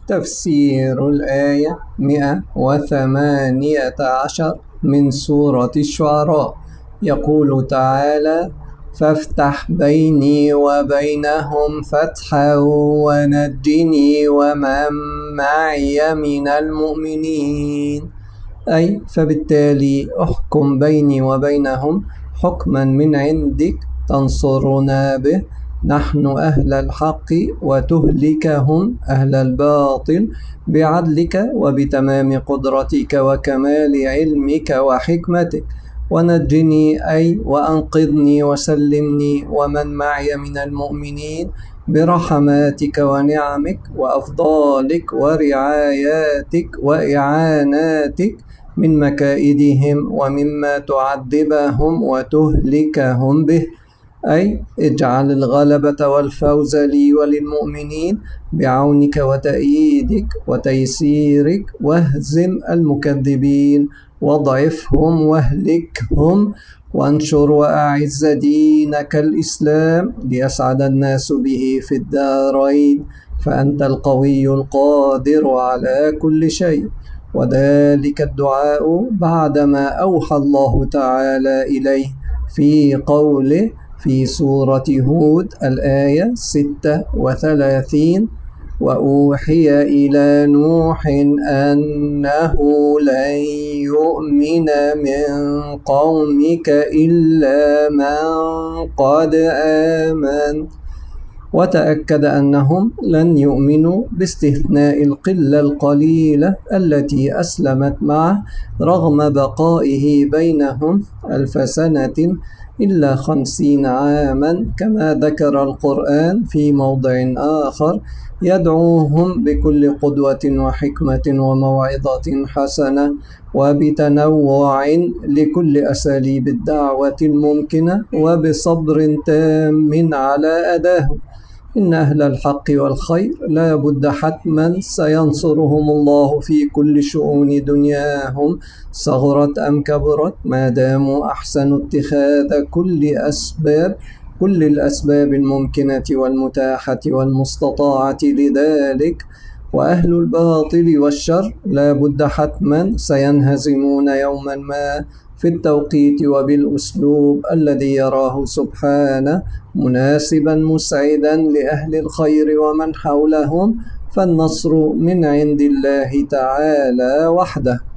تفسير الآية 118 من سورة الشعراء. يقول تعالى: فافتح بيني وبينهم فتحا ونجني ومن معي من المؤمنين. أي فبالتالي احكم بيني وبينهم حكما من عندك تنصرنا به، نحن أهل الحق، وتهلكهم أهل الباطل بعدلك وبتمام قدرتك وكمال علمك وحكمتك. ونجني أي وأنقذني وسلمني ومن معي من المؤمنين برحماتك ونعمك وأفضالك ورعاياتك وإعاناتك من مكائدهم ومما تعذبهم وتهلكهم به. أي اجعل الغلبة والفوز لي وللمؤمنين بعونك وتأييدك وتيسيرك، واهزم المكذبين واضعفهم واهلكهم، وانشر وأعز دينك الإسلام ليسعد الناس به في الدارين، فأنت القوي القادر على كل شيء. وذلك الدعاء بعدما أوحى الله تعالى إليه في قوله في سورة هود الآية 36: وأوحي إلى نوح أنه لن يؤمن من قومك إلا من قد آمن. وتأكد أنهم لن يؤمنوا باستثناء القلة القليلة التي أسلمت معه رغم بقائه بينهم 1000 سنة إلا 50 عاما، كما ذكر القرآن في موضع آخر: يدعوهم بكل قدوة وحكمة وموعظة حسنة وبتنوع لكل أساليب الدعوة الممكنة وبصبر تام على أداهم. إن أهل الحق والخير لا بد حتما سينصرهم الله في كل شؤون دنياهم صغرت أم كبرت، ما داموا أحسنوا اتخاذ كل الأسباب الممكنة والمتاحة والمستطاعة لذلك. وأهل الباطل والشر لا بد حتما سينهزمون يوما ما في التوقيت وبالأسلوب الذي يراه سبحانه مناسبا مسعدا لأهل الخير ومن حولهم، فالنصر من عند الله تعالى وحده.